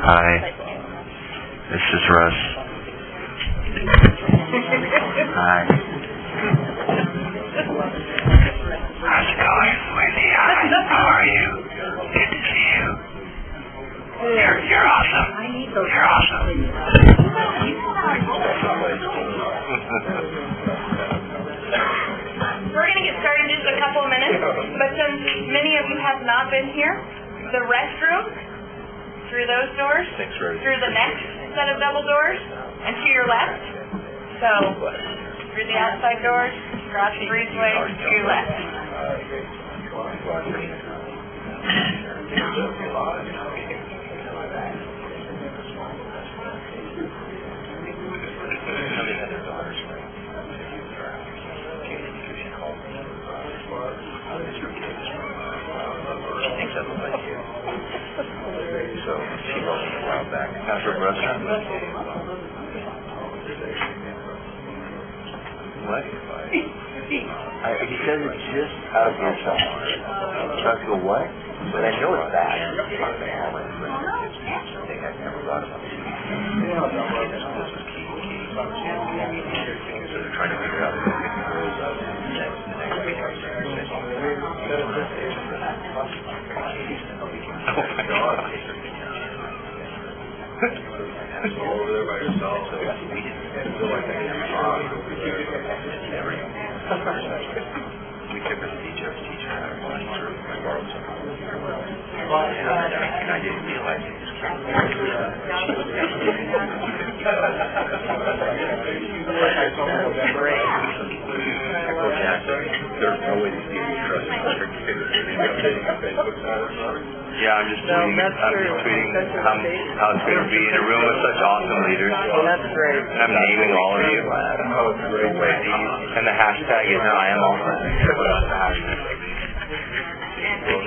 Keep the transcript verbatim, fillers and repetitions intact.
Hi. This is Russ. Hi. How's it going, Wendy? Hi. How are you? Good to see you. You're, you're awesome. You're awesome. We're going to get started in just a couple of minutes, but since many of you have not been here, the restroom, through those doors, through the next set of double doors, and to your left. So, through the outside doors, across the breezeway, to your left. So she was a while back. How's her restaurant? What? I, he says it's just out of earshot. So I have to go, what? But I know it's bad. I think I've never thought about it. This was key, key. So they're trying to figure out the rules of the next week. Oh my God. All over there by yourself. So we didn't feel like I was wrong. We took her to teach us, teach her how to watch her. I borrowed some. And I didn't realize it was Yeah, I'm just tweeting, I'm just tweeting how, how it's going to be in a room with such awesome leaders. That's great. And I'm naming all of you. And the hashtag is I am awesome.